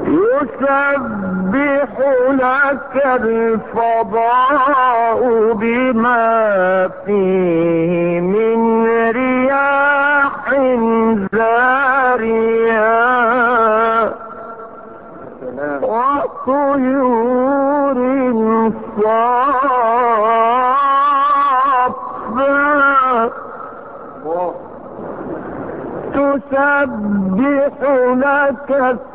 يسبح لك الفضاء بما فيه من رياح زارية وطيور صافة تسبح لك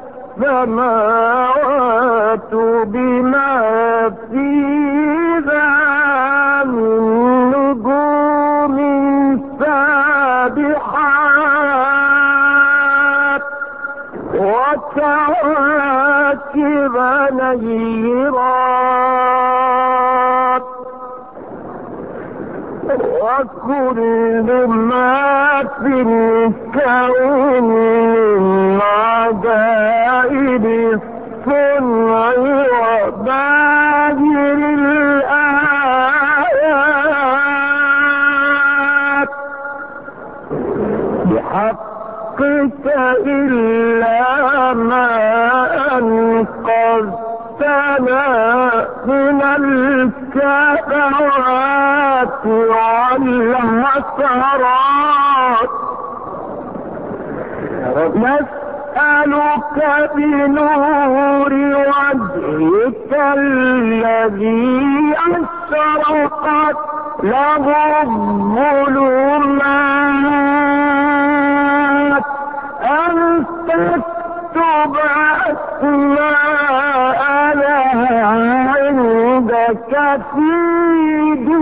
السماوات بما فيها من نجوم سابحات وكواكب نيرات وكل ما في الكون من عجائب الصنع وباهر الآيات بحقك إلا ما أنقذتنا من الكدوات والحسرات نسألك بنور وجهك الذي أشرقت له الظلمات أن تكتب أسماءنا عندك في